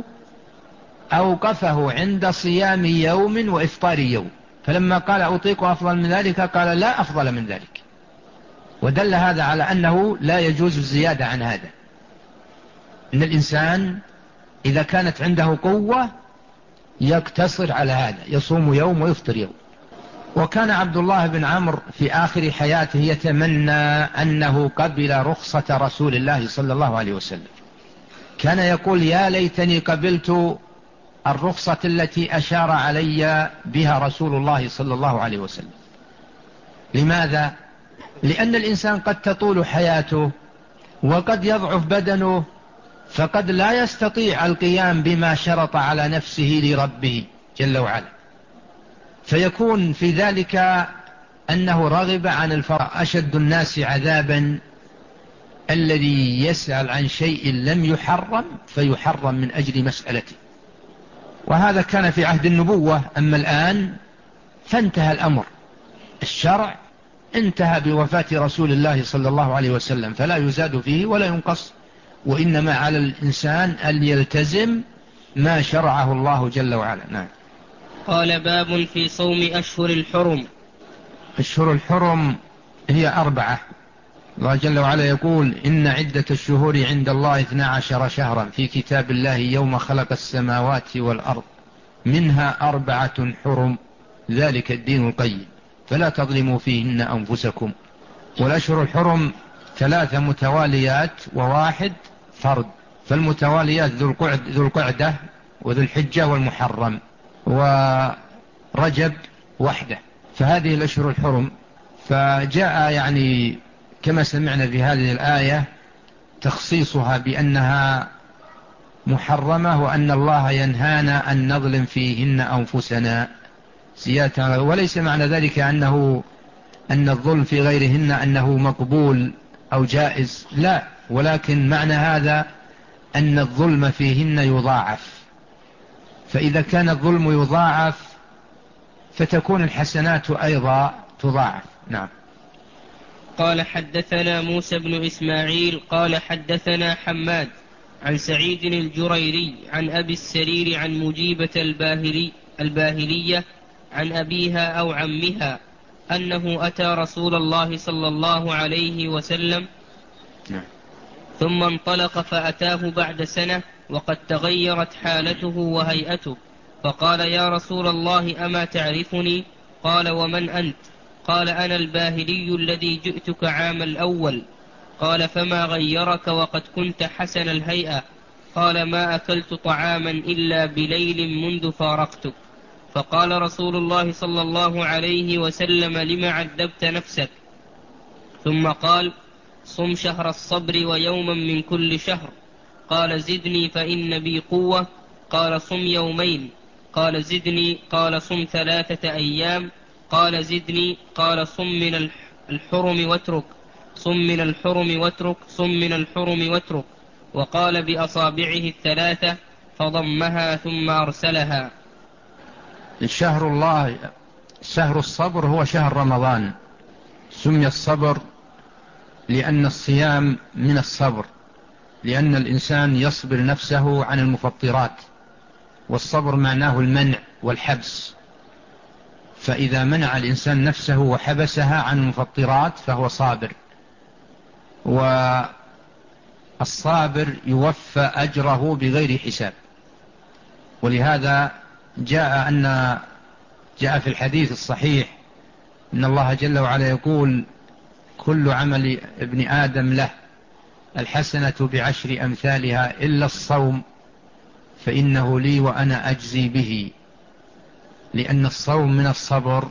أوقفه عند صيام يوم وإفطار يوم. فلما قال أطيق أفضل من ذلك قال لا أفضل من ذلك، ودل هذا على أنه لا يجوز الزيادة عن هذا. إن الإنسان إذا كانت عنده قوة يقتصر على هذا، يصوم يوم ويفطر يوم. وكان عبد الله بن عمرو في آخر حياته يتمنى أنه قبل رخصة رسول الله صلى الله عليه وسلم. كان يقول يا ليتني قبلت الرخصة التي أشار علي بها رسول الله صلى الله عليه وسلم. لماذا؟ لأن الإنسان قد تطول حياته وقد يضعف بدنه، فقد لا يستطيع القيام بما شرط على نفسه لربه جل وعلا، فيكون في ذلك أنه رغب عن الفرع. أشد الناس عذابا الذي يسأل عن شيء لم يحرم فيحرم من أجل مسألته. وهذا كان في عهد النبوة. أما الآن فانتهى الأمر، الشرع انتهى بوفاة رسول الله صلى الله عليه وسلم، فلا يزاد فيه ولا ينقص، وإنما على الإنسان أن يلتزم ما شرعه الله جل وعلا. نعم. قال باب في صوم أشهر الحرم. أشهر الحرم هي أربعة. الله جل وعلا يقول إن عدة الشهور عند الله اثنا عشر شهرا في كتاب الله يوم خلق السماوات والأرض منها أربعة حرم ذلك الدين القيم فلا تظلموا فيهن أنفسكم. والأشهر الحرم ثلاثة متواليات وواحد فرد، فالمتواليات ذو القعدة وذو الحجة والمحرم ورجب وحده. فهذه الأشهر الحرم. فجاء يعني كما سمعنا في هذه الآية تخصيصها بأنها محرمة، وأن الله ينهانا أن نظلم فيهن أنفسنا زيادة. وليس معنى ذلك أنه أن الظلم في غيرهن أنه مقبول أو جائز، لا، ولكن معنى هذا أن الظلم فيهن يضاعف، فإذا كان الظلم يضاعف فتكون الحسنات أيضا تضاعف. نعم. قال حدثنا موسى بن إسماعيل قال حدثنا حماد عن سعيد الجريري عن أبي السرير عن مجيبة الباهلي الباهلية عن أبيها أو عمها أنه أتى رسول الله صلى الله عليه وسلم ثم انطلق فأتاه بعد سنة وقد تغيرت حالته وهيئته، فقال يا رسول الله أما تعرفني؟ قال ومن أنت؟ قال أنا الباهلي الذي جئتك عام الأول. قال فما غيرك وقد كنت حسن الهيئة؟ قال ما أكلت طعاما إلا بليل منذ فارقتك. فقال رسول الله صلى الله عليه وسلم لم عذبت نفسك؟ ثم قال صم شهر الصبر ويوما من كل شهر. قال زدني فإن بي قوة. قال صم يومين. قال زدني. قال صم ثلاثة أيام. قال زدني. قال صم من الحرم واترك. صم من الحرم واترك. صم من الحرم واترك. وقال بأصابعه الثلاثة فضمها ثم أرسلها. شهر الله شهر الصبر هو شهر رمضان. سمي الصبر لأن الصيام من الصبر، لأن الإنسان يصبر نفسه عن المفطرات، والصبر معناه المنع والحبس. فإذا منع الإنسان نفسه وحبسها عن المفطرات فهو صابر، والصابر يوفى أجره بغير حساب. ولهذا جاء أن جاء في الحديث الصحيح إن الله جل وعلا يقول كل عمل ابن آدم له الحسنة بعشر أمثالها إلا الصوم فإنه لي وأنا أجزي به، لأن الصوم من الصبر،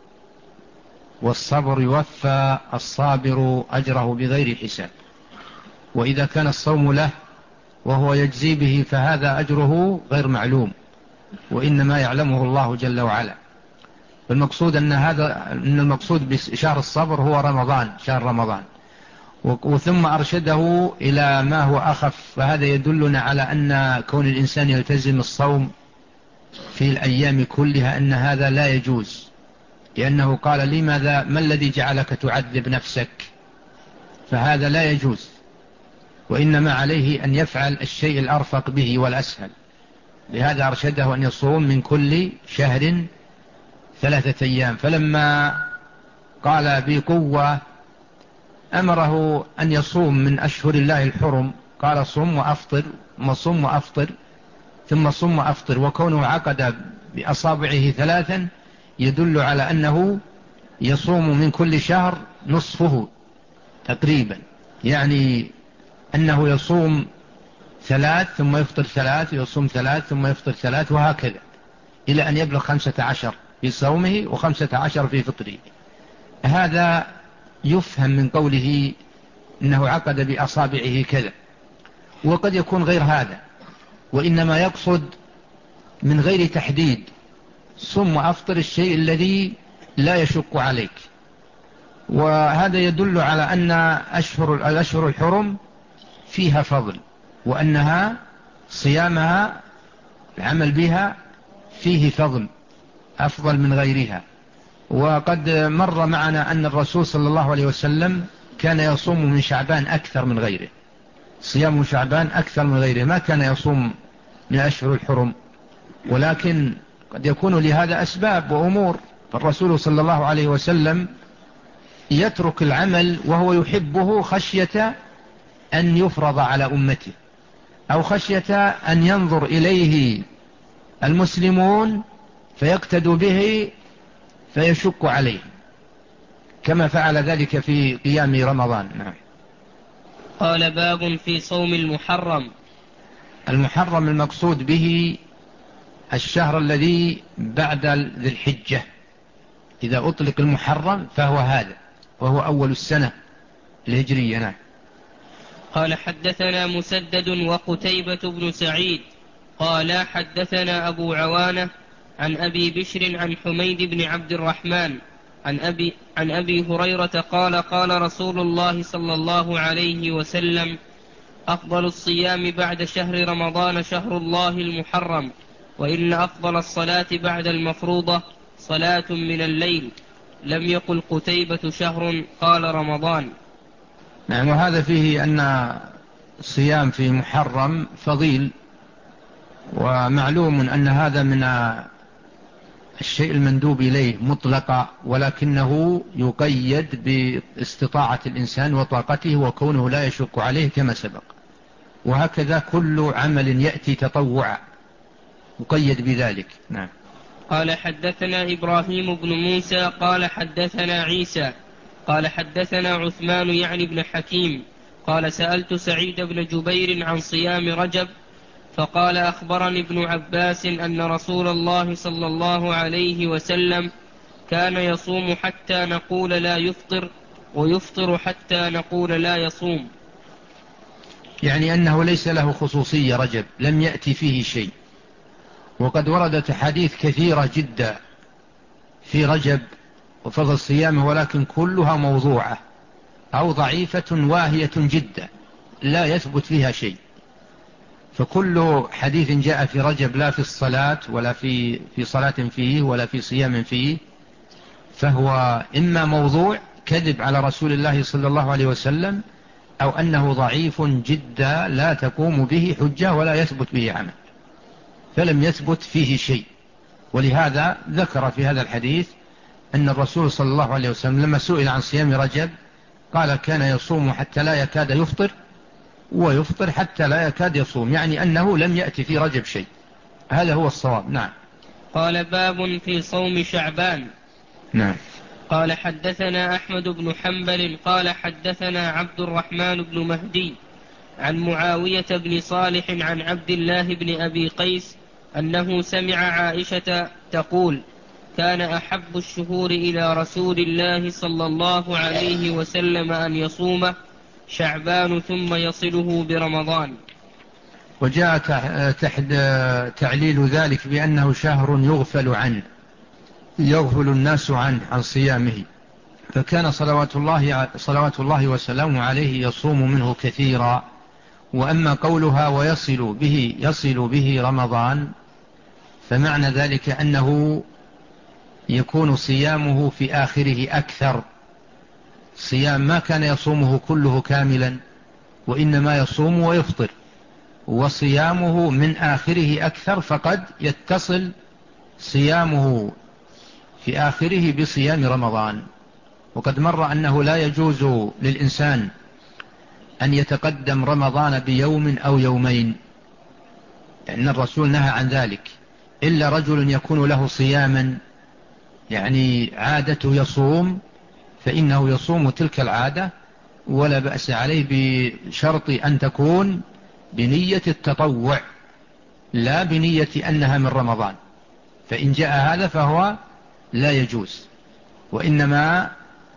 والصبر يوفى الصابر أجره بغير حساب. وإذا كان الصوم له وهو يجزي به فهذا أجره غير معلوم، وإنما يعلمه الله جل وعلا. المقصود أن هذا أن المقصود بشهر الصبر هو رمضان، شهر رمضان، وثم أرشده إلى ما هو أخف. فهذا يدلنا على أن كون الإنسان يلتزم الصوم في الأيام كلها أن هذا لا يجوز، لأنه قال لماذا ما الذي جعلك تعذب نفسك؟ فهذا لا يجوز، وإنما عليه أن يفعل الشيء الأرفق به والأسهل. لهذا أرشده أن يصوم من كل شهر ثلاثة أيام. فلما قال بقوة أمره أن يصوم من أشهر الله الحرم، قال صم وأفطر، ثم صم وأفطر، ثم صم وأفطر. وكونه عقد بأصابعه ثلاثا يدل على أنه يصوم من كل شهر نصفه تقريبا، يعني أنه يصوم ثلاث ثم يفطر ثلاث، يصوم ثلاث ثم يفطر ثلاث، وهكذا إلى أن يبلغ خمسة عشر في صومه وخمسة عشر في فطره. هذا يفهم من قوله إنه عقد بأصابعه كذا، وقد يكون غير هذا، وإنما يقصد من غير تحديد صم وأفطر الشيء الذي لا يشق عليك. وهذا يدل على أن أشهر الأشهر الحرم فيها فضل، وأنها صيامها العمل بها فيه فضل أفضل من غيرها. وقد مر معنا أن الرسول صلى الله عليه وسلم كان يصوم من شعبان أكثر من غيره، صيام شعبان أكثر من غيره، ما كان يصوم من أشهر الحرم، ولكن قد يكون لهذا أسباب وأمور. فالرسول صلى الله عليه وسلم يترك العمل وهو يحبه خشية أن يفرض على أمته، أو خشية أن ينظر إليه المسلمون فيقتدوا به فيشك عليه، كما فعل ذلك في قيام رمضان. نعم. قال باب في صوم المحرم. المحرم المقصود به الشهر الذي بعد ذي الحجة، إذا أطلق المحرم فهو هذا، وهو أول السنة الهجرية. نعم. قال حدثنا مسدد وقتيبة بن سعيد قال حدثنا أبو عوانة عن أبي بشر عن حميد بن عبد الرحمن عن أبي, عن أبي هريرة قال قال رسول الله صلى الله عليه وسلم أفضل الصيام بعد شهر رمضان شهر الله المحرم، وإن أفضل الصلاة بعد المفروضة صلاة من الليل. لم يقل قتيبة شهر، قال رمضان. نعم. وهذا فيه أن الصيام في محرم فضيل، ومعلوم أن هذا من الشيء المندوب إليه مطلقا، ولكنه يقيد باستطاعة الإنسان وطاقته وكونه لا يشق عليه كما سبق. وهكذا كل عمل يأتي تطوعا مقيد بذلك. نعم. قال حدثنا إبراهيم بن موسى قال حدثنا عيسى قال حدثنا عثمان يعني بن حكيم قال سألت سعيد بن جبير عن صيام رجب فقال أخبرني ابن عباس أن رسول الله صلى الله عليه وسلم كان يصوم حتى نقول لا يفطر، ويفطر حتى نقول لا يصوم. يعني أنه ليس له خصوصية رجب، لم يأتي فيه شيء. وقد وردت حديث كثيرة جدا في رجب وفضل صيامه، ولكن كلها موضوعة أو ضعيفة واهية جدا لا يثبت فيها شيء. فكل حديث جاء في رجب لا في الصلاة ولا في في صلاة فيه ولا في صيام فيه فهو إما موضوع كذب على رسول الله صلى الله عليه وسلم، أو أنه ضعيف جدا لا تقوم به حجة ولا يثبت به عمل، فلم يثبت فيه شيء. ولهذا ذكر في هذا الحديث أن الرسول صلى الله عليه وسلم لما سئل عن صيام رجب قال كان يصوم حتى لا يكاد يفطر، ويفطر حتى لا يكاد يصوم، يعني أنه لم يأتي في رجب شيء. هذا هو الصواب. نعم. قال باب في صوم شعبان. نعم. قال حدثنا أحمد بن حنبل قال حدثنا عبد الرحمن بن مهدي عن معاوية بن صالح عن عبد الله بن أبي قيس أنه سمع عائشة تقول كان أحب الشهور إلى رسول الله صلى الله عليه وسلم أن يصوم شعبان ثم يصله برمضان. وجاء تحت تعليل ذلك بأنه شهر يغفل عنه، يغفل الناس عنه عن صيامه، فكان صلوات الله, صلوات الله وسلامه عليه يصوم منه كثيرا. وأما قولها ويصل به يصل به رمضان فمعنى ذلك أنه يكون صيامه في آخره أكثر، صيام ما كان يصومه كله كاملا وإنما يصوم ويفطر، وصيامه من آخره أكثر، فقد يتصل صيامه في آخره بصيام رمضان. وقد مر أنه لا يجوز للإنسان أن يتقدم رمضان بيوم أو يومين، لأن الرسول نهى عن ذلك، إلا رجل يكون له صياما يعني عادته يصوم فإنه يصوم تلك العادة ولا بأس عليه، بشرط أن تكون بنية التطوع لا بنية أنها من رمضان، فإن جاء هذا فهو لا يجوز. وإنما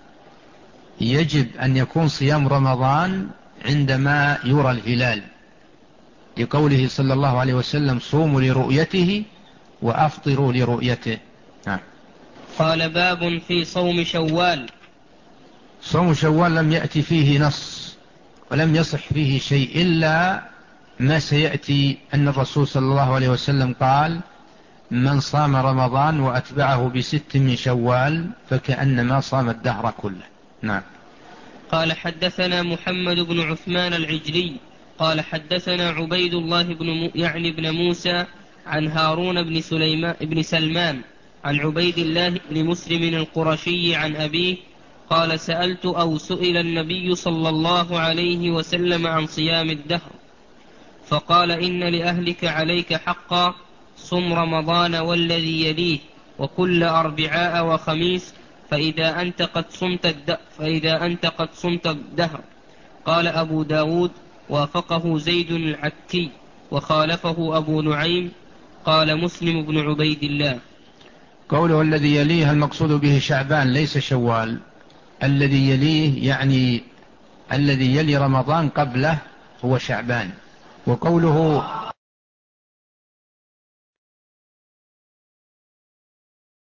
يجب أن يكون صيام رمضان عندما يرى الهلال، لقوله صلى الله عليه وسلم صوموا لرؤيته وأفطروا لرؤيته. ها. قال باب في صوم شوال. صوم شوال لم يأتي فيه نص ولم يصح فيه شيء إلا ما سيأتي، أن الرسول صلى الله عليه وسلم قال من صام رمضان وأتبعه بست من شوال فكأنما صام الدهر كله. نعم. قال حدثنا محمد بن عثمان العجلي قال حدثنا عبيد الله بن م... يعني بن موسى عن هارون بن, سليمان بن سلمان عن عبيد الله بن مسلم القرشي عن أبيه قال سألت أو سئل النبي صلى الله عليه وسلم عن صيام الدهر فقال إن لأهلك عليك حقا، صم رمضان والذي يليه وكل أربعاء وخميس فإذا أنت قد صمت الدهر, فإذا أنت قد صمت الدهر. قال أبو داود وافقه زيد العكي وخالفه أبو نعيم. قال مسلم بن عبيد الله. قوله الذي يليه المقصود به شعبان ليس شوال، الذي يليه يعني الذي يلي رمضان قبله هو شعبان. وقوله